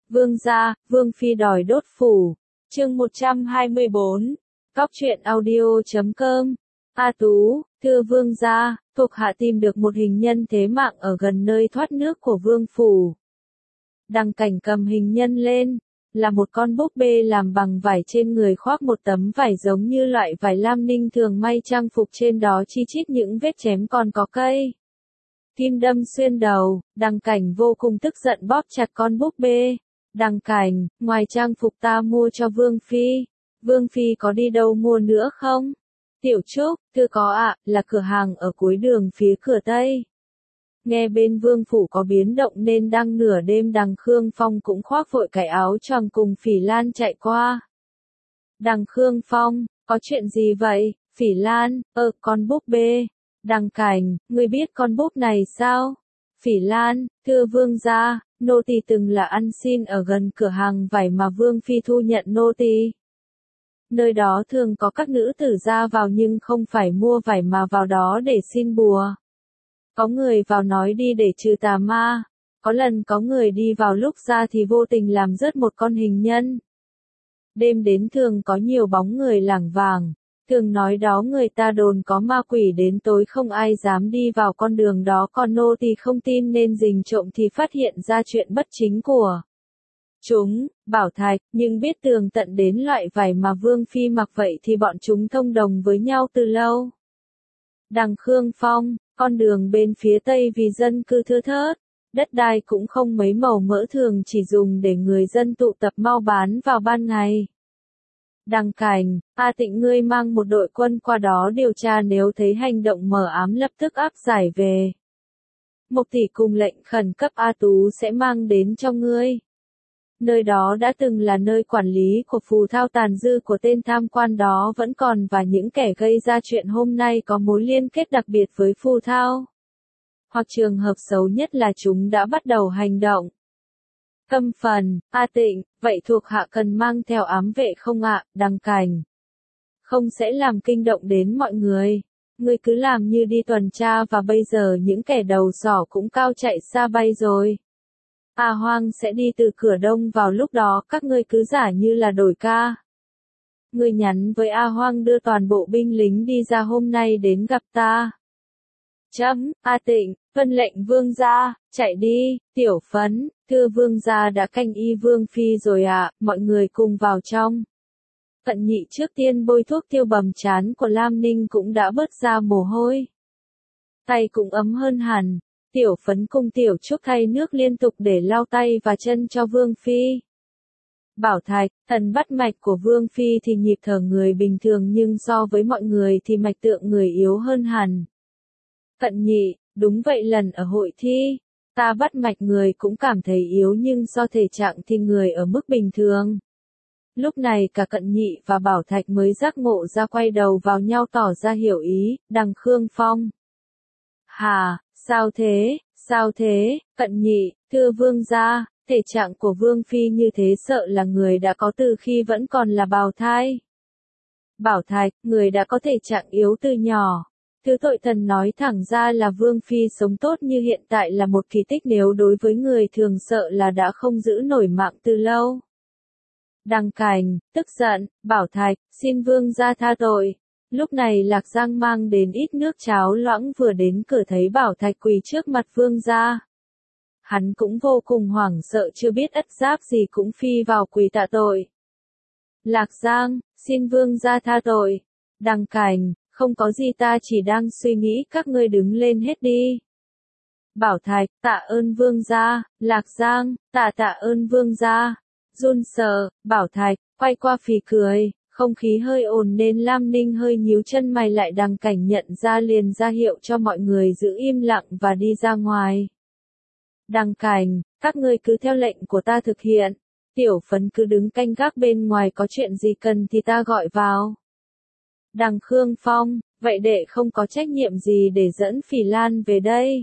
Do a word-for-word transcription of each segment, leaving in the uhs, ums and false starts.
Vương gia, Vương phi đòi đốt phủ. Chương một trăm hai mươi bốn. Cóc truyện audio chấm com. A Tú, thưa vương gia, thuộc hạ tìm được một hình nhân thế mạng ở gần nơi thoát nước của vương phủ. Đằng Cảnh cầm hình nhân lên, là một con búp bê làm bằng vải, trên người khoác một tấm vải giống như loại vải lam ninh thường may trang phục, trên đó chi chít những vết chém, còn có cây kim đâm xuyên đầu. Đằng Cảnh vô cùng tức giận bóp chặt con búp bê. Đằng Cảnh, ngoài trang phục ta mua cho Vương phi, Vương phi có đi đâu mua nữa không? Tiểu Trúc, thưa có ạ, là cửa hàng ở cuối đường phía cửa Tây. Nghe bên vương phủ có biến động nên đang nửa đêm Đằng Khương Phong cũng khoác vội cái áo choàng cùng Phỉ Lan chạy qua. Đằng Khương Phong, có chuyện gì vậy? Phỉ Lan, ơ, con búp bê. Đằng Cảnh, ngươi biết con búp này sao? Phỉ Lan, thưa vương gia, nô tỳ từng là ăn xin ở gần cửa hàng vải mà vương phi thu nhận nô tỳ. Nơi đó thường có các nữ tử ra vào nhưng không phải mua vải mà vào đó để xin bùa. Có người vào nói đi để trừ tà ma. Có lần có người đi vào lúc ra thì vô tình làm rớt một con hình nhân. Đêm đến thường có nhiều bóng người lảng vảng. Thường nói đó người ta đồn có ma quỷ đến, tối không ai dám đi vào con đường đó, còn nô tỳ không tin nên rình trộm thì phát hiện ra chuyện bất chính của chúng. Bảo Thạch, nhưng biết tường tận đến loại vải mà Vương phi mặc vậy thì bọn chúng thông đồng với nhau từ lâu. Đằng Khương Phong, con đường bên phía Tây vì dân cư thưa thớt, đất đai cũng không mấy màu mỡ, thường chỉ dùng để người dân tụ tập mau bán vào ban ngày. Đằng Cảnh, A Tịnh ngươi mang một đội quân qua đó điều tra, nếu thấy hành động mờ ám lập tức áp giải về. Mộc tỷ cùng lệnh khẩn cấp A Tú sẽ mang đến cho ngươi. Nơi đó đã từng là nơi quản lý của phù thao, tàn dư của tên tham quan đó vẫn còn, và những kẻ gây ra chuyện hôm nay có mối liên kết đặc biệt với phù thao. Hoặc trường hợp xấu nhất là chúng đã bắt đầu hành động. Câm phần, A Tịnh, vậy thuộc hạ cần mang theo ám vệ không ạ? Đằng Cảnh, không sẽ làm kinh động đến mọi người. Ngươi cứ làm như đi tuần tra, và bây giờ những kẻ đầu sỏ cũng cao chạy xa bay rồi. A Hoang sẽ đi từ cửa đông vào, lúc đó các ngươi cứ giả như là đổi ca. Ngươi nhắn với A Hoang đưa toàn bộ binh lính đi ra hôm nay đến gặp ta. Chấm, A Tịnh, vân lệnh vương gia, chạy đi. Tiểu Phấn, thưa vương gia đã canh y Vương phi rồi ạ, à, mọi người cùng vào trong. Cận Nhị trước tiên bôi thuốc tiêu bầm trán của Lam Ninh cũng đã bớt ra mồ hôi. Tay cũng ấm hơn hẳn. Tiểu Phấn cùng Tiểu Trúc thay nước liên tục để lau tay và chân cho Vương phi. Bảo Thạch, thần bắt mạch của Vương phi thì nhịp thở người bình thường, nhưng so với mọi người thì mạch tượng người yếu hơn hẳn. Cận Nhị, đúng vậy, lần ở hội thi, ta bắt mạch người cũng cảm thấy yếu, nhưng so thể trạng thì người ở mức bình thường. Lúc này cả Cận Nhị và Bảo Thạch mới giác ngộ ra, quay đầu vào nhau tỏ ra hiểu ý. Đằng Khương Phong, hà, sao thế, sao thế? Cận Nhị, thưa vương gia, thể trạng của Vương phi như thế sợ là người đã có từ khi vẫn còn là bào thai. Bảo Thạch, người đã có thể trạng yếu từ nhỏ. Thứ tội thần nói thẳng ra là Vương phi sống tốt như hiện tại là một kỳ tích, nếu đối với người thường sợ là đã không giữ nổi mạng từ lâu. Đằng Cảnh, tức giận, Bảo Thạch, xin vương gia tha tội. Lúc này Lạc Giang mang đến ít nước cháo loãng, vừa đến cửa thấy Bảo Thạch quỳ trước mặt vương gia. Hắn cũng vô cùng hoảng sợ, chưa biết ất giáp gì cũng phi vào quỳ tạ tội. Lạc Giang, xin vương gia tha tội. Đằng Cảnh, không có gì, ta chỉ đang suy nghĩ, các ngươi đứng lên hết đi. Bảo Thạch, tạ ơn vương gia. Lạc Giang, tạ tạ ơn vương gia. Run sợ, Bảo Thạch, quay qua phì cười, không khí hơi ồn nên Lam Ninh hơi nhíu chân mày lại. Đằng Cảnh nhận ra liền ra hiệu cho mọi người giữ im lặng và đi ra ngoài. Đằng Cảnh, các ngươi cứ theo lệnh của ta thực hiện. Tiểu Phấn cứ đứng canh gác bên ngoài, có chuyện gì cần thì ta gọi vào. Đằng Khương Phong, vậy đệ không có trách nhiệm gì để dẫn Phỉ Lan về đây.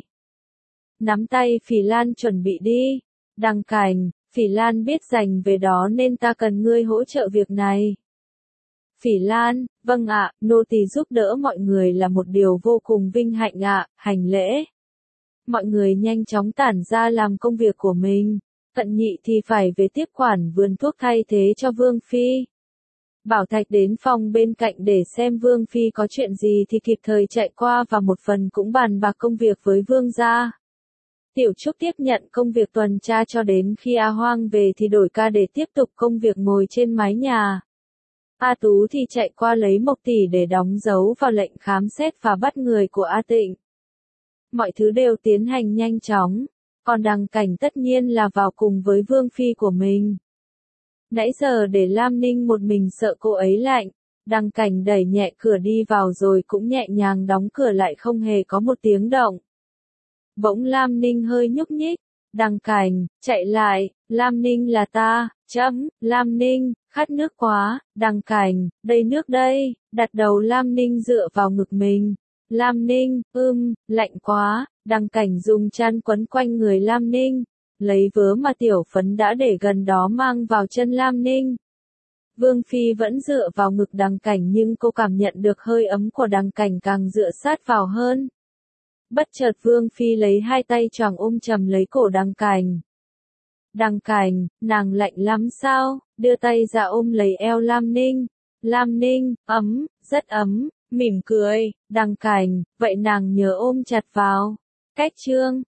Nắm tay Phỉ Lan chuẩn bị đi. Đằng Cảnh, Phỉ Lan biết dành về đó nên ta cần ngươi hỗ trợ việc này. Phỉ Lan, vâng ạ, nô tỳ giúp đỡ mọi người là một điều vô cùng vinh hạnh ạ, hành lễ. Mọi người nhanh chóng tản ra làm công việc của mình. Cận Nhị thì phải về tiếp quản vườn thuốc thay thế cho Vương Phi. Bảo Thạch đến phòng bên cạnh để xem Vương Phi có chuyện gì thì kịp thời chạy qua và một phần cũng bàn bạc công việc với Vương gia. Tiểu Trúc tiếp nhận công việc tuần tra cho đến khi A Hoang về thì đổi ca để tiếp tục công việc ngồi trên mái nhà. A Tú thì chạy qua lấy Mộc Tỷ để đóng dấu vào lệnh khám xét và bắt người của A Tịnh. Mọi thứ đều tiến hành nhanh chóng, còn Đằng Cảnh tất nhiên là vào cùng với Vương Phi của mình. Nãy giờ để Lam Ninh một mình sợ cô ấy lạnh, Đằng Cảnh đẩy nhẹ cửa đi vào rồi cũng nhẹ nhàng đóng cửa lại không hề có một tiếng động. Bỗng Lam Ninh hơi nhúc nhích, Đằng Cảnh, chạy lại, Lam Ninh là ta, chấm, Lam Ninh, khát nước quá, Đằng Cảnh, đây nước đây, đặt đầu Lam Ninh dựa vào ngực mình. Lam Ninh, ưm, lạnh quá, Đằng Cảnh dùng chăn quấn quanh người Lam Ninh, lấy vớ mà Tiểu Phấn đã để gần đó mang vào chân Lam Ninh. Vương Phi vẫn dựa vào ngực Đằng Cảnh nhưng cô cảm nhận được hơi ấm của Đằng Cảnh càng dựa sát vào hơn. Bất chợt Vương Phi lấy hai tay choàng ôm chầm lấy cổ Đằng Cảnh. Đằng Cảnh, nàng lạnh lắm sao? Đưa tay ra ôm lấy eo Lam Ninh. Lam Ninh, ấm, rất ấm, mỉm cười. Đằng Cảnh, vậy nàng nhớ ôm chặt vào. Cách chương